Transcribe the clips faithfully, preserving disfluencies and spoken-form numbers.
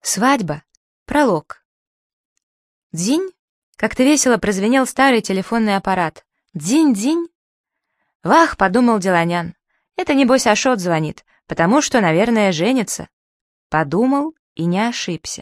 Свадьба. Пролог. Дзинь. Как-то весело прозвенел старый телефонный аппарат. Дзинь-дзинь. Вах, подумал Деланян. Это, небось, Ашот звонит, потому что, наверное, женится. Подумал и не ошибся.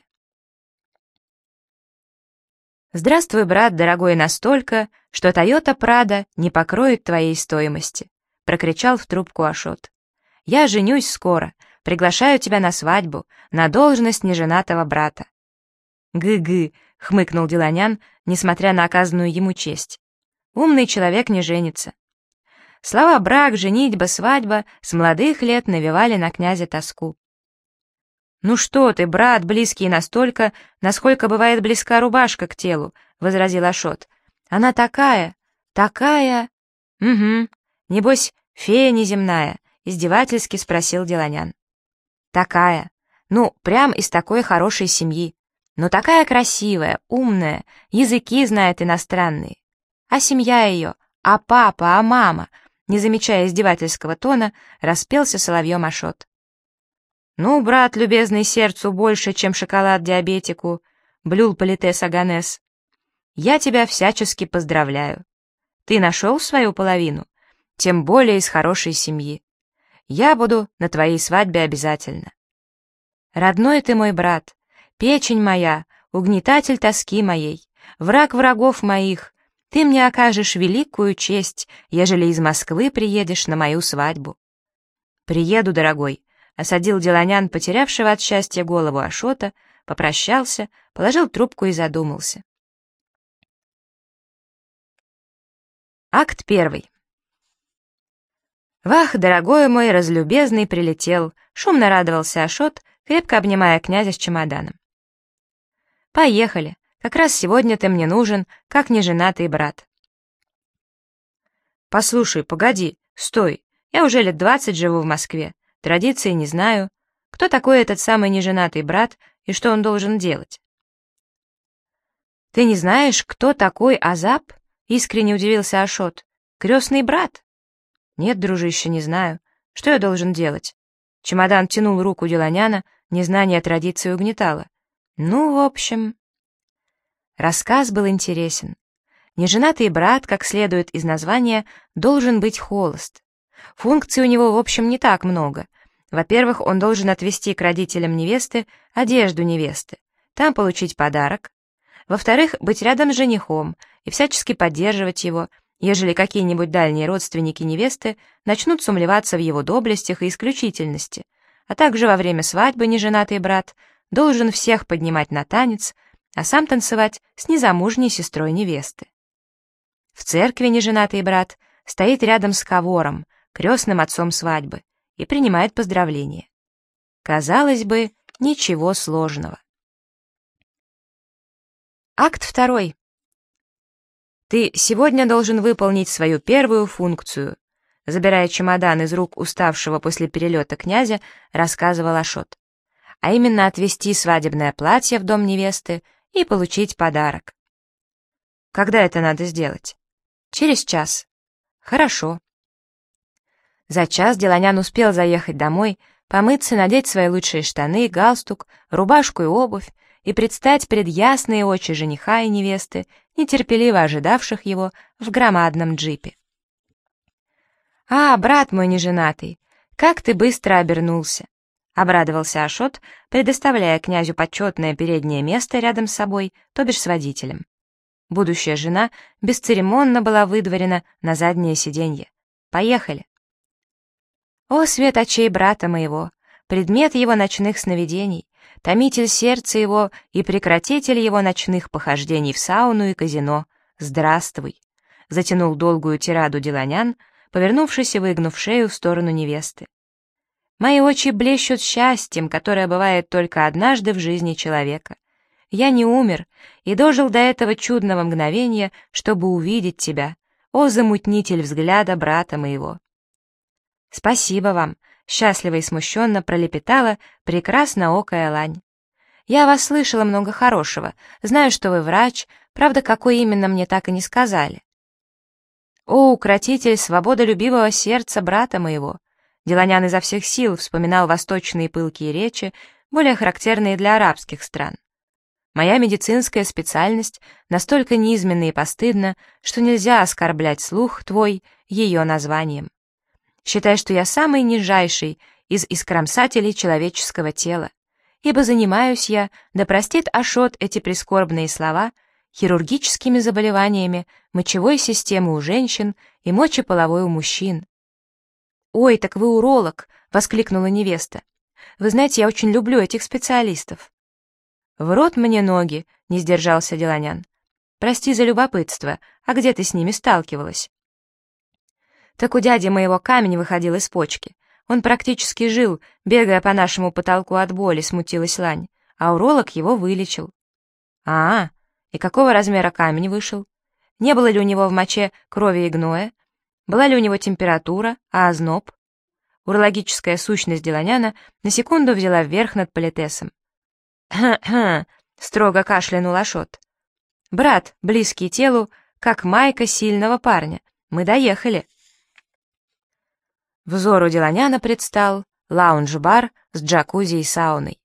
Здравствуй, брат, дорогой, настолько, что Тойота Прадо не покроет твоей стоимости, прокричал в трубку Ашот. Я женюсь скоро. Приглашаю тебя на свадьбу, на должность неженатого брата. Гы-гы, хмыкнул Деланян, несмотря на оказанную ему честь. Умный человек не женится. Слова брак, женитьба, свадьба с молодых лет навевали на князя тоску. «Ну что ты, брат, близкий настолько, насколько бывает близка рубашка к телу», — возразил Ашот. «Она такая, такая...» «Угу, небось, фея неземная», — издевательски спросил Деланян. «Такая, ну, прям из такой хорошей семьи, но такая красивая, умная, языки знает иностранные. А семья ее, а папа, а мама», не замечая издевательского тона, распелся соловьем Ашот. «Ну, брат, любезный сердцу больше, чем шоколад диабетику», блюл политес Аганес. «Я тебя всячески поздравляю. Ты нашел свою половину, тем более из хорошей семьи. Я буду на твоей свадьбе обязательно. Родной ты мой брат, печень моя, угнетатель тоски моей, враг врагов моих, ты мне окажешь великую честь, ежели из Москвы приедешь на мою свадьбу». «Приеду, дорогой», — осадил Деланян, потерявшего от счастья голову Ашота, попрощался, положил трубку и задумался. Акт первый. «Вах, дорогой мой, разлюбезный прилетел», — шумно радовался Ашот, крепко обнимая князя с чемоданом. «Поехали, как раз сегодня ты мне нужен, как неженатый брат». «Послушай, погоди, стой, я уже лет двадцать живу в Москве, традиции не знаю. Кто такой этот самый неженатый брат и что он должен делать?» «Ты не знаешь, кто такой Азап?» — искренне удивился Ашот. «Крестный брат?» «Нет, дружище, не знаю. Что я должен делать?» Чемодан тянул руку Деланяна, незнание традиции угнетало. «Ну, в общем...» Рассказ был интересен. Неженатый брат, как следует из названия, должен быть холост. Функций у него, в общем, не так много. Во-первых, он должен отвезти к родителям невесты одежду невесты, там получить подарок. Во-вторых, быть рядом с женихом и всячески поддерживать его, ежели какие-нибудь дальние родственники невесты начнут сумлеваться в его доблестях и исключительности, а также во время свадьбы неженатый брат должен всех поднимать на танец, а сам танцевать с незамужней сестрой невесты. В церкви неженатый брат стоит рядом с кавором, крестным отцом свадьбы, и принимает поздравления. Казалось бы, ничего сложного. Акт второй. Ты сегодня должен выполнить свою первую функцию, забирая чемодан из рук уставшего после перелета князя, рассказывал Ашот, а именно отвезти свадебное платье в дом невесты и получить подарок. Когда это надо сделать? Через час. Хорошо. За час Деланян успел заехать домой, помыться, надеть свои лучшие штаны, галстук, рубашку и обувь и предстать пред ясные очи жениха и невесты, нетерпеливо ожидавших его в громадном джипе. «А, брат мой неженатый, как ты быстро обернулся!» — обрадовался Ашот, предоставляя князю почетное переднее место рядом с собой, то бишь с водителем. Будущая жена бесцеремонно была выдворена на заднее сиденье. «Поехали!» О, свет очей брата моего, предмет его ночных сновидений, томитель сердца его и прекратитель его ночных похождений в сауну и казино, здравствуй!» Затянул долгую тираду Деланян, повернувшись и выгнув шею в сторону невесты. «Мои очи блещут счастьем, которое бывает только однажды в жизни человека. Я не умер и дожил до этого чудного мгновения, чтобы увидеть тебя, о замутнитель взгляда брата моего». «Спасибо вам», — счастливо и смущенно пролепетала прекрасноокая лань. «Я вас слышала много хорошего, знаю, что вы врач, правда, какой именно мне так и не сказали». «О, укротитель свободолюбивого сердца брата моего!» Деланян изо всех сил вспоминал восточные пылкие речи, более характерные для арабских стран. Моя медицинская специальность настолько низменна и постыдна, что нельзя оскорблять слух твой ее названием. Считай, что я самый нижайший из искромсателей человеческого тела, ибо занимаюсь я, да простит Ашот эти прискорбные слова, хирургическими заболеваниями мочевой системы у женщин и мочеполовой у мужчин. «Ой, так вы уролог!» — воскликнула невеста. «Вы знаете, я очень люблю этих специалистов». «В рот мне ноги!» — не сдержался Деланян. «Прости за любопытство, а где ты с ними сталкивалась?» «Так у дяди моего камень выходил из почки. Он практически жил, бегая по нашему потолку от боли», — смутилась Лань, «а уролог его вылечил». «А, и какого размера камень вышел? Не было ли у него в моче крови и гноя? Была ли у него температура, а озноб?» Урологическая сущность Деланяна на секунду взяла вверх над политесом. «Кхм-кхм», — строго кашлянул Ашот. «Брат, близкий телу, как майка сильного парня. Мы доехали». Взору Деланяна предстал лаунж-бар с джакузи и сауной.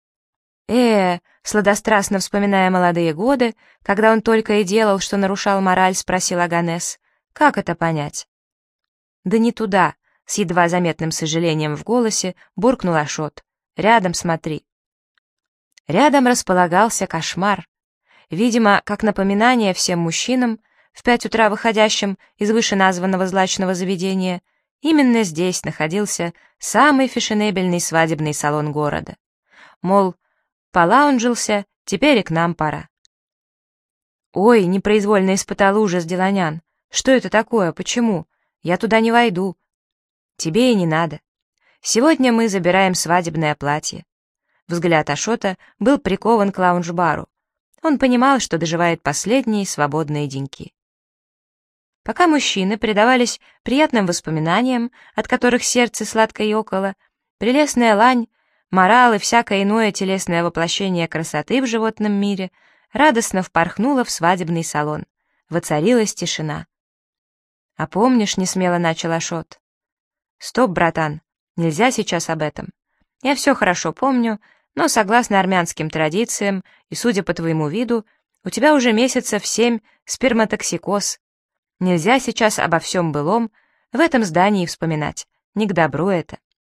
«Э, сладострастно вспоминая молодые годы, когда он только и делал, что нарушал мораль», — спросил Аганес. «Как это понять?» «Да не туда», — с едва заметным сожалением в голосе буркнул Ашот. «Рядом смотри». Рядом располагался кошмар. Видимо, как напоминание всем мужчинам, в пять утра выходящим из вышеназванного злачного заведения, именно здесь находился самый фешенебельный свадебный салон города. Мол, полаунжился, теперь и к нам пора. «Ой», — непроизвольно испытал ужас Деланян. «Что это такое? Почему? Я туда не войду». «Тебе и не надо. Сегодня мы забираем свадебное платье». Взгляд Ашота был прикован к лаунж-бару. Он понимал, что доживает последние свободные деньки. Пока мужчины предавались приятным воспоминаниям, от которых сердце сладко ёкало, прелестная Лань, морал и всякое иное телесное воплощение красоты в животном мире радостно впорхнула в свадебный салон. Воцарилась тишина. «А помнишь, — несмело начал Ашот. — Стоп, братан, нельзя сейчас об этом. Я все хорошо помню, но, согласно армянским традициям, и судя по твоему виду, у тебя уже месяцев семь сперматоксикоз. Нельзя сейчас обо всем былом в этом здании вспоминать. Не к добру это».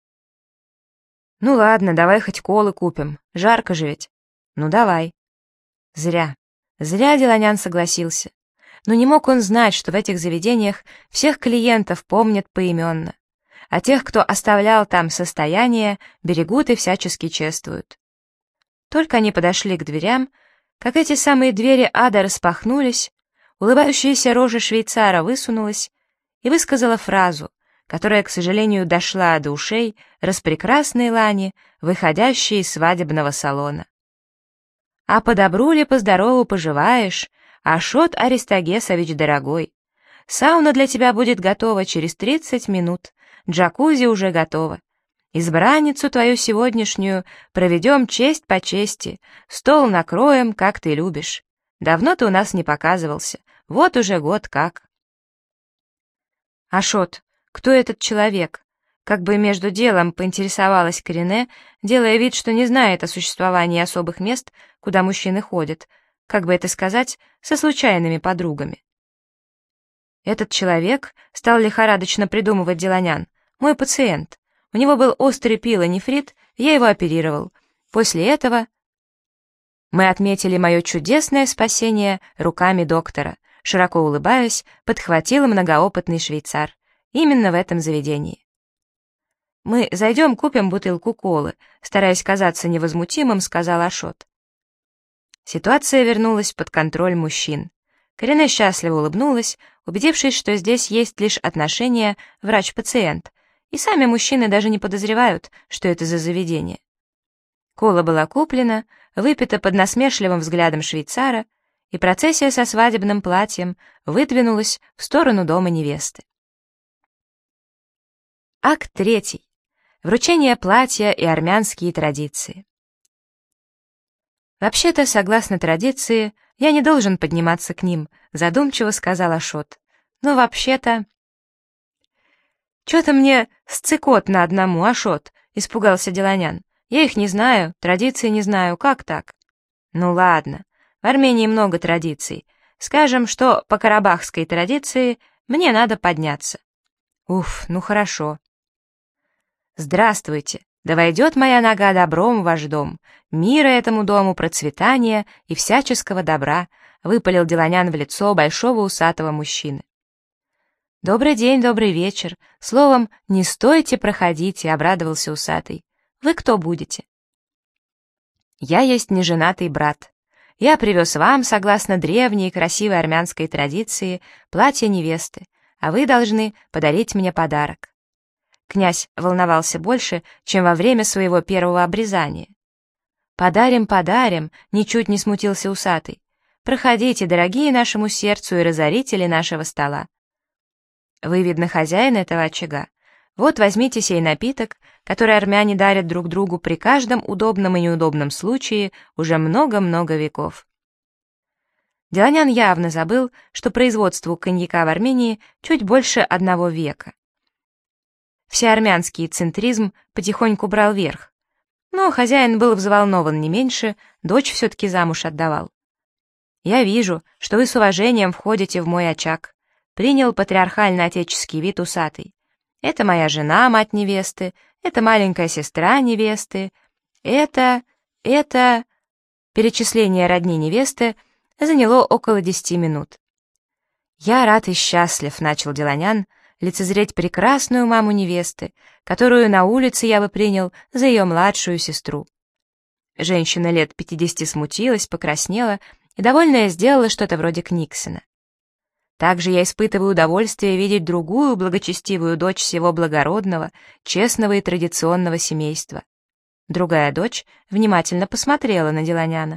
«Ну ладно, давай хоть колы купим. Жарко же ведь». «Ну давай». Зря. Зря Деланян согласился. Но не мог он знать, что в этих заведениях всех клиентов помнят поименно, а тех, кто оставлял там состояние, берегут и всячески чествуют. Только они подошли к дверям, как эти самые двери ада распахнулись, улыбающаяся рожа швейцара высунулась и высказала фразу, которая, к сожалению, дошла до ушей распрекрасной Лани, выходящей из свадебного салона. «А по добру ли, по здорову поживаешь, Ашот Аристагесович дорогой? Сауна для тебя будет готова через тридцать минут, джакузи уже готова. Избранницу твою сегодняшнюю проведем честь по чести, стол накроем, как ты любишь. Давно ты у нас не показывался, вот уже год как». «Ашот, кто этот человек?» Как бы между делом поинтересовалась Корене, делая вид, что не знает о существовании особых мест, куда мужчины ходят, как бы это сказать, со случайными подругами. «Этот человек», — стал лихорадочно придумывать Деланян, — «мой пациент. У него был острый пилонефрит, я его оперировал. После этого...» «Мы отметили мое чудесное спасение руками доктора», — широко улыбаясь, подхватил многоопытный швейцар. «Именно в этом заведении». «Мы зайдем, купим бутылку колы», — стараясь казаться невозмутимым, сказал Ашот. Ситуация вернулась под контроль мужчин. Корене счастливо улыбнулась, убедившись, что здесь есть лишь отношения врач-пациент, и сами мужчины даже не подозревают, что это за заведение. Кола была куплена, выпита под насмешливым взглядом швейцара, и процессия со свадебным платьем выдвинулась в сторону дома невесты. Акт третий. Вручение платья и армянские традиции. «Вообще-то, согласно традиции, я не должен подниматься к ним», задумчиво сказал Ашот. «Но вообще-то...» «Чё-то мне сцикотно одному, Ашот», испугался Деланян. Я их не знаю, традиции не знаю, как так? Ну ладно, в Армении много традиций. Скажем, что по карабахской традиции мне надо подняться. Уф, ну хорошо. Здравствуйте, да войдет моя нога добром в ваш дом, мира этому дому, процветания и всяческого добра, выпалил Деланян в лицо большого усатого мужчины. «Добрый день, добрый вечер. Словом, не стойте, проходите», — обрадовался усатый. «Вы кто будете?» «Я есть неженатый брат. Я привез вам, согласно древней и красивой армянской традиции, платье невесты, а вы должны подарить мне подарок». Князь волновался больше, чем во время своего первого обрезания. «Подарим, подарим», — ничуть не смутился усатый. «Проходите, дорогие нашему сердцу и разорители нашего стола». Вы, видно, хозяин этого очага. Вот возьмите сей напиток, который армяне дарят друг другу при каждом удобном и неудобном случае уже много-много веков. Деланян явно забыл, что производству коньяка в Армении чуть больше одного века. Всеармянский центризм потихоньку брал верх. Но хозяин был взволнован не меньше, дочь все-таки замуж отдавал. «Я вижу, что вы с уважением входите в мой очаг», принял патриархально-отеческий вид усатый. «Это моя жена, мать невесты, это маленькая сестра невесты, это... это...» Перечисление родни невесты заняло около десяти минут. «Я рад и счастлив», — начал Деланян, лицезреть прекрасную маму невесты, которую на улице я бы принял за ее младшую сестру. Женщина лет пятидесяти смутилась, покраснела и, довольная, сделала что-то вроде Книксона. Также я испытываю удовольствие видеть другую благочестивую дочь всего благородного, честного и традиционного семейства. Другая дочь внимательно посмотрела на Деланяна.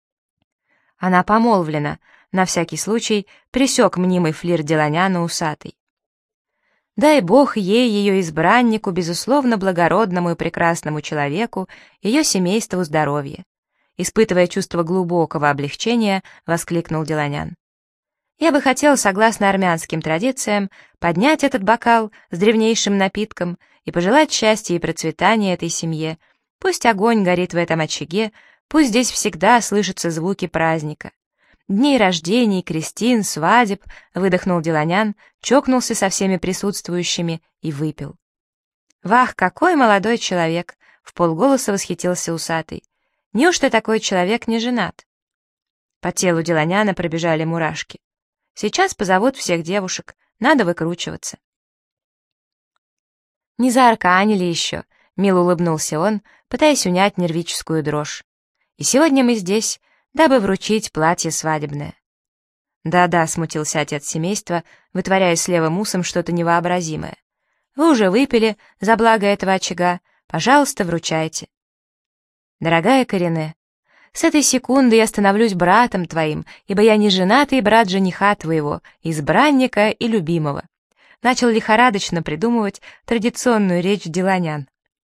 Она помолвлена, на всякий случай пресек мнимый флирт Деланяна усатый. Дай Бог ей, ее избраннику, безусловно благородному и прекрасному человеку, ее семейству здоровья. Испытывая чувство глубокого облегчения, воскликнул Деланян. Я бы хотел, согласно армянским традициям, поднять этот бокал с древнейшим напитком и пожелать счастья и процветания этой семье. Пусть огонь горит в этом очаге, пусть здесь всегда слышатся звуки праздника. Дней рождений, крестин, свадеб, выдохнул Деланян, чокнулся со всеми присутствующими и выпил. «Вах, какой молодой человек!» — вполголоса восхитился усатый. «Неужто такой человек не женат?» По телу Деланяна пробежали мурашки. Сейчас позовут всех девушек, надо выкручиваться. Не заарканили еще, мило улыбнулся он, пытаясь унять нервическую дрожь. И сегодня мы здесь, дабы вручить платье свадебное. Да-да, смутился отец семейства, вытворяя с левым усом что-то невообразимое. Вы уже выпили за благо этого очага, пожалуйста, вручайте. Дорогая Корене, с этой секунды я становлюсь братом твоим, ибо я не женатый брат жениха твоего, избранника и любимого. Начал лихорадочно придумывать традиционную речь Деланян.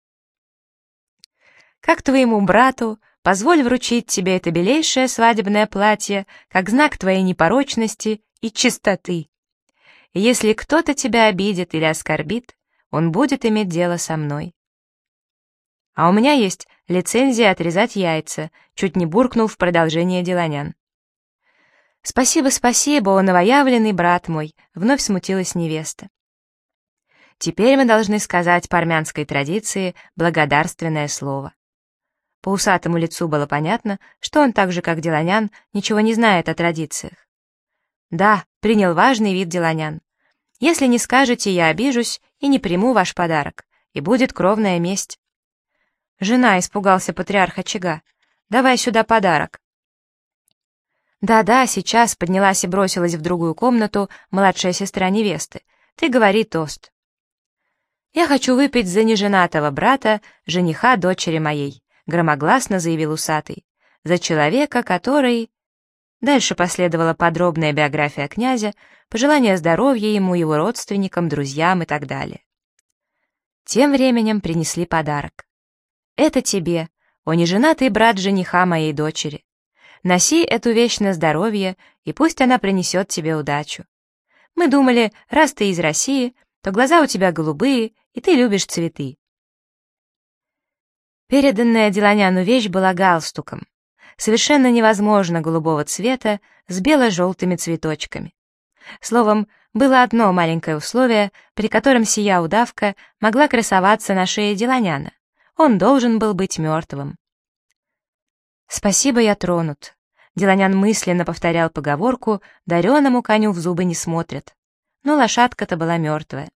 Как твоему брату, позволь вручить тебе это белейшее свадебное платье, как знак твоей непорочности и чистоты. И если кто-то тебя обидит или оскорбит, он будет иметь дело со мной. А у меня есть лицензия отрезать яйца, чуть не буркнул в продолжение Деланян. Спасибо, спасибо, о новоявленный брат мой, вновь смутилась невеста. Теперь мы должны сказать по армянской традиции благодарственное слово. По усатому лицу было понятно, что он так же, как Деланян, ничего не знает о традициях. Да, принял важный вид Деланян. Если не скажете, я обижусь и не приму ваш подарок, и будет кровная месть. «Жена», — испугался патриарх очага, — «давай сюда подарок». «Да-да, сейчас», — поднялась и бросилась в другую комнату младшая сестра невесты. «Ты говори тост». «Я хочу выпить за неженатого брата, жениха дочери моей», — громогласно заявил усатый. «За человека, который...» Дальше последовала подробная биография князя, пожелания здоровья ему, его родственникам, друзьям и так далее. Тем временем принесли подарок. «Это тебе, о неженатый брат жениха моей дочери. Носи эту вещь на здоровье, и пусть она принесет тебе удачу. Мы думали, раз ты из России, то глаза у тебя голубые, и ты любишь цветы». Переданная Деланяну вещь была галстуком, совершенно невозможно голубого цвета, с бело-желтыми цветочками. Словом, было одно маленькое условие, при котором сия удавка могла красоваться на шее Деланяна. Он должен был быть мертвым. «Спасибо, я тронут». Деланян мысленно повторял поговорку «дареному коню в зубы не смотрят». Но лошадка-то была мертвая.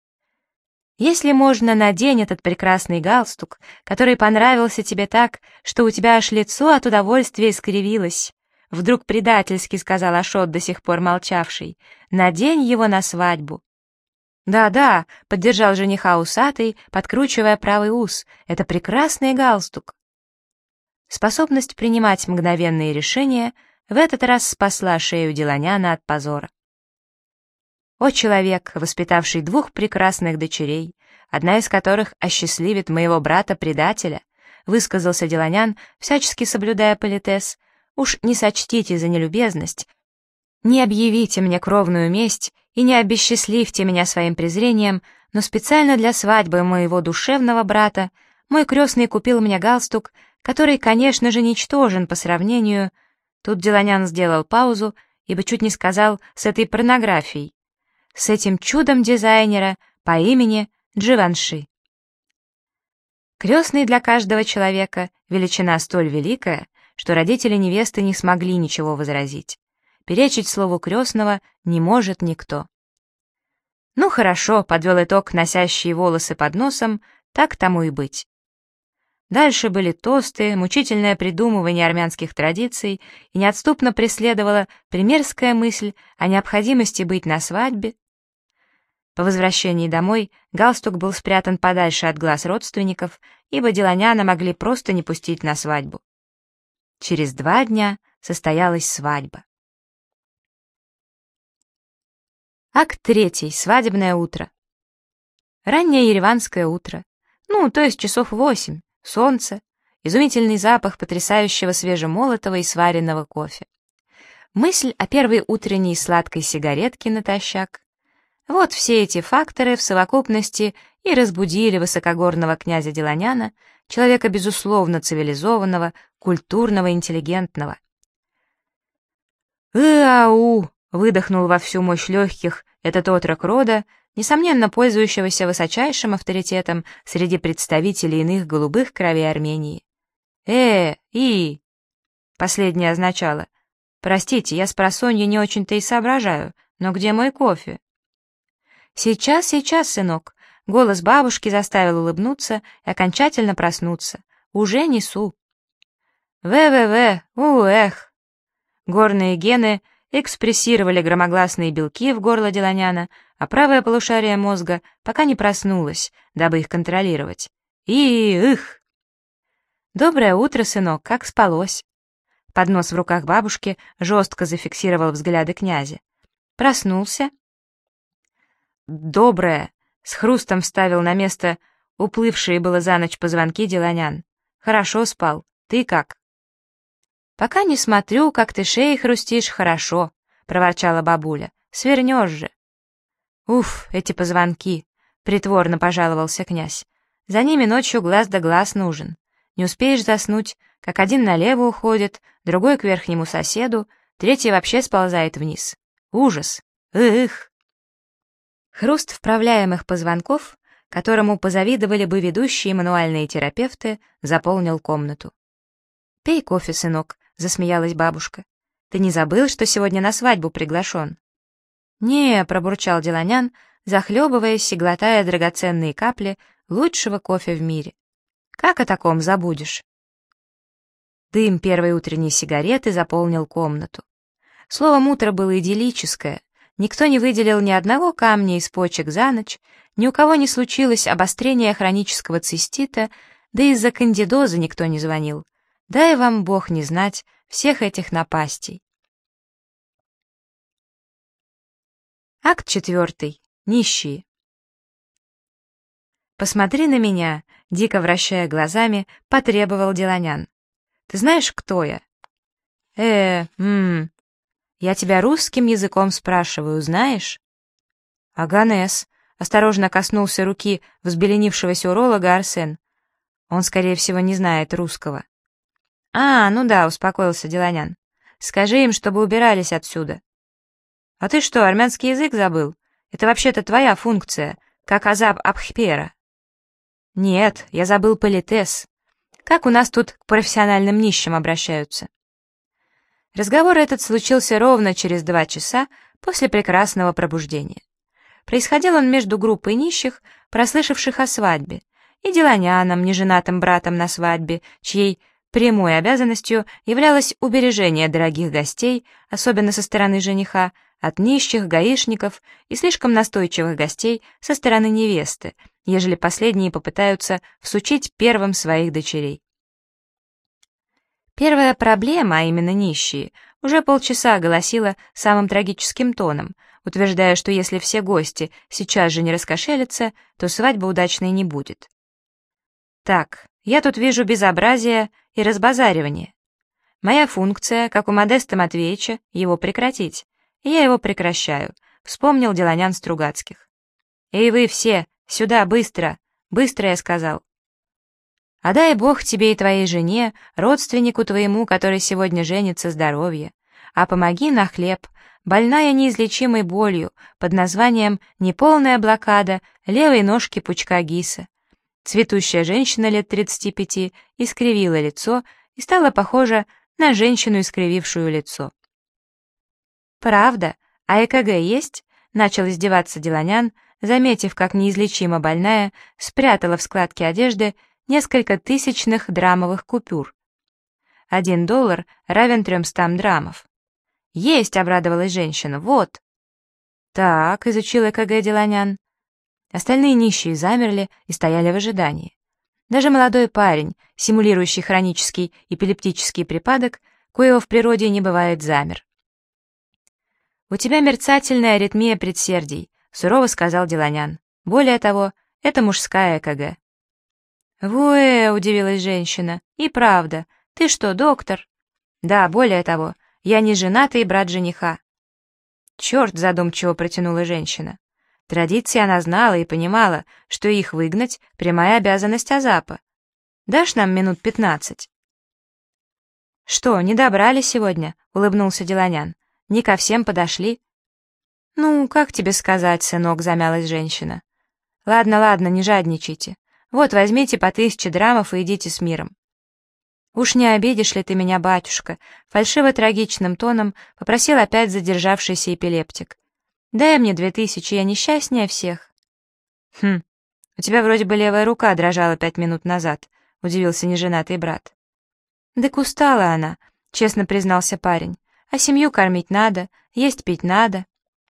Если можно, надень этот прекрасный галстук, который понравился тебе так, что у тебя аж лицо от удовольствия искривилось. Вдруг предательски сказал Ашот, до сих пор молчавший. Надень его на свадьбу. Да-да, поддержал жениха усатый, подкручивая правый ус. Это прекрасный галстук. Способность принимать мгновенные решения в этот раз спасла шею Деланяна от позора. О, человек, воспитавший двух прекрасных дочерей, одна из которых осчастливит моего брата-предателя, высказался Деланян, всячески соблюдая политес, уж не сочтите за нелюбезность, не объявите мне кровную месть и не обесчастливьте меня своим презрением, но специально для свадьбы моего душевного брата мой крестный купил мне галстук, который, конечно же, ничтожен по сравнению... Тут Деланян сделал паузу, ибо чуть не сказал «с этой порнографией», с этим чудом дизайнера по имени Дживанши. Крестный для каждого человека — величина столь великая, что родители невесты не смогли ничего возразить. Перечить слову крестного не может никто. Ну хорошо, подвел итог носящие волосы под носом, так тому и быть. Дальше были тосты, мучительное придумывание армянских традиций, и неотступно преследовала примерская мысль о необходимости быть на свадьбе. По возвращении домой галстук был спрятан подальше от глаз родственников, ибо Деланяна могли просто не пустить на свадьбу. Через два дня состоялась свадьба. Акт третий. Свадебное утро. Раннее ереванское утро. Ну, то есть часов восемь. Солнце. Изумительный запах потрясающего свежемолотого и сваренного кофе. Мысль о первой утренней сладкой сигаретке натощак. Вот все эти факторы в совокупности и разбудили высокогорного князя Деланяна, человека безусловно цивилизованного, культурного, интеллигентного. «Ыау!» — выдохнул во всю мощь легких этот отрок рода, несомненно пользующегося высочайшим авторитетом среди представителей иных голубых кровей Армении. «Э, и...» Последнее означало: «Простите, я с просонья не очень-то и соображаю, но где мой кофе?» «Сейчас, сейчас, сынок!» Голос бабушки заставил улыбнуться и окончательно проснуться. «Уже несу!» «Вэ-вэ-вэ! У-эх!» Горные гены экспрессировали громогласные белки в горло Деланяна, а правое полушарие мозга пока не проснулось, дабы их контролировать. И-их! «Доброе утро, сынок, как спалось?» Поднос в руках бабушки жестко зафиксировал взгляды князя. «Проснулся?» «Доброе!» — с хрустом вставил на место уплывшие было за ночь позвонки Деланян. «Хорошо спал. Ты как?» «Пока не смотрю, как ты шеей хрустишь, хорошо», — проворчала бабуля. «Свернешь же». «Уф, эти позвонки», — притворно пожаловался князь. «За ними ночью глаз да глаз нужен. Не успеешь заснуть, как один налево уходит, другой к верхнему соседу, третий вообще сползает вниз. Ужас! Эх!» Хруст вправляемых позвонков, которому позавидовали бы ведущие мануальные терапевты, заполнил комнату. «Пей кофе, сынок», — засмеялась бабушка. «Ты не забыл, что сегодня на свадьбу приглашен?» «Не», — пробурчал Деланян, захлебываясь и глотая драгоценные капли лучшего кофе в мире. «Как о таком забудешь?» Дым первой утренней сигареты заполнил комнату. Словом, утро было идиллическое. Никто не выделил ни одного камня из почек за ночь, ни у кого не случилось обострение хронического цистита, да из-за кандидоза никто не звонил. Дай вам Бог не знать всех этих напастей. Акт четвертый. Нищие. «Посмотри на меня», — дико вращая глазами, потребовал Деланян. «Ты знаешь, кто я?» «Э, ммм, я тебя русским языком спрашиваю, знаешь?» «Аганес», — осторожно коснулся руки взбеленившегося уролога Арсен. Он, скорее всего, не знает русского. «А, ну да», — успокоился Деланян. «Скажи им, чтобы убирались отсюда». «А ты что, армянский язык забыл? Это вообще-то твоя функция, как Азап Абхпера». «Нет, я забыл политес. Как у нас тут к профессиональным нищим обращаются?» Разговор этот случился ровно через два часа после прекрасного пробуждения. Происходил он между группой нищих, прослышавших о свадьбе, и Деланяном, неженатым братом на свадьбе, чьей прямой обязанностью являлось убережение дорогих гостей, особенно со стороны жениха, от нищих, гаишников и слишком настойчивых гостей со стороны невесты, ежели последние попытаются всучить первым своих дочерей. Первая проблема, а именно нищие, уже полчаса голосила самым трагическим тоном, утверждая, что если все гости сейчас же не раскошелятся, то свадьба удачной не будет. Так, я тут вижу безобразие и разбазаривание. Моя функция, как у Модеста Матвеевича, его прекратить. И я его прекращаю, вспомнил Деланян Стругацких. Эй вы все, сюда, быстро, быстро, я сказал. А дай Бог тебе и твоей жене, родственнику твоему, который сегодня женится, здоровье. А помоги на хлеб, больная неизлечимой болью, под названием «Неполная блокада» левой ножки пучка гиса. Цветущая женщина лет тридцати пяти искривила лицо и стала похожа на женщину, искривившую лицо. «Правда? А ЭКГ есть?» — начал издеваться Деланян, заметив, как неизлечимо больная спрятала в складке одежды несколько тысячных драмовых купюр. Один доллар равен трёмстам драмов. «Есть!» — обрадовалась женщина. «Вот!» «Так», — изучил ЭКГ Деланян. Остальные нищие замерли и стояли в ожидании. Даже молодой парень, симулирующий хронический эпилептический припадок, коего в природе не бывает, замер. «У тебя мерцательная аритмия предсердий», — сурово сказал Деланян. «Более того, это мужская ЭКГ». «Вуэ», — удивилась женщина, — «и правда, ты что, доктор?» «Да, более того, я не женатый брат жениха». «Черт», — задумчиво протянула женщина. Традиции она знала и понимала, что их выгнать — прямая обязанность Азапа. «Дашь нам минут пятнадцать?» «Что, не добрали сегодня?» — улыбнулся Деланян. «Не ко всем подошли?» «Ну, как тебе сказать, сынок», — замялась женщина. «Ладно, ладно, не жадничайте. Вот, возьмите по тысяче драмов и идите с миром». «Уж не обидишь ли ты меня, батюшка?» — фальшиво-трагичным тоном попросил опять задержавшийся эпилептик. «Дай мне две тысячи, я несчастнее всех». «Хм, у тебя вроде бы левая рука дрожала пять минут назад», — удивился неженатый брат. «Так устала она», — честно признался парень. «А семью кормить надо, есть пить надо».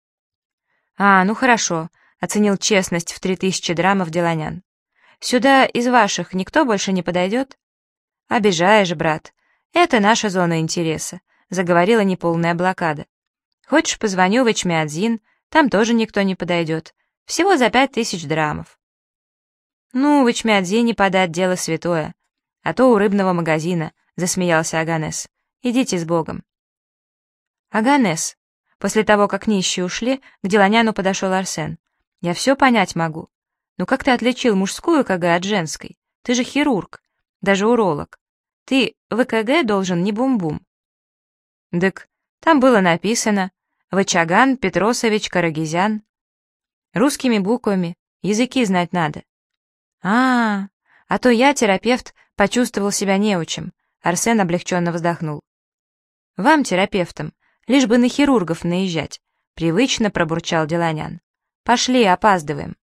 «А, ну хорошо», — оценил честность в три тысячи драмов Деланян. «Сюда из ваших никто больше не подойдет?» «Обижаешь, брат. Это наша зона интереса», — заговорила неполная блокада. «Хочешь, позвоню в Эчмиадзин, там тоже никто не подойдет. Всего за пять тысяч драмов». «Ну, в Эчмиадзине подать дело святое. А то у рыбного магазина», — засмеялся Аганес. «Идите с Богом». «Аганес», после того, как нищие ушли, к Деланяну подошел Арсен. «Я все понять могу. Ну как ты отличил мужскую ЭКГ от женской? Ты же хирург, даже уролог. Ты в ЭКГ должен не бум-бум». «Дык, там было написано «Вачаган Петросович Карагизян». Русскими буквами, языки знать надо. А, -а, а то я, терапевт, почувствовал себя неучим. Арсен облегченно вздохнул. «Вам, терапевтам, лишь бы на хирургов наезжать», — привычно пробурчал Деланян. «Пошли, опаздываем».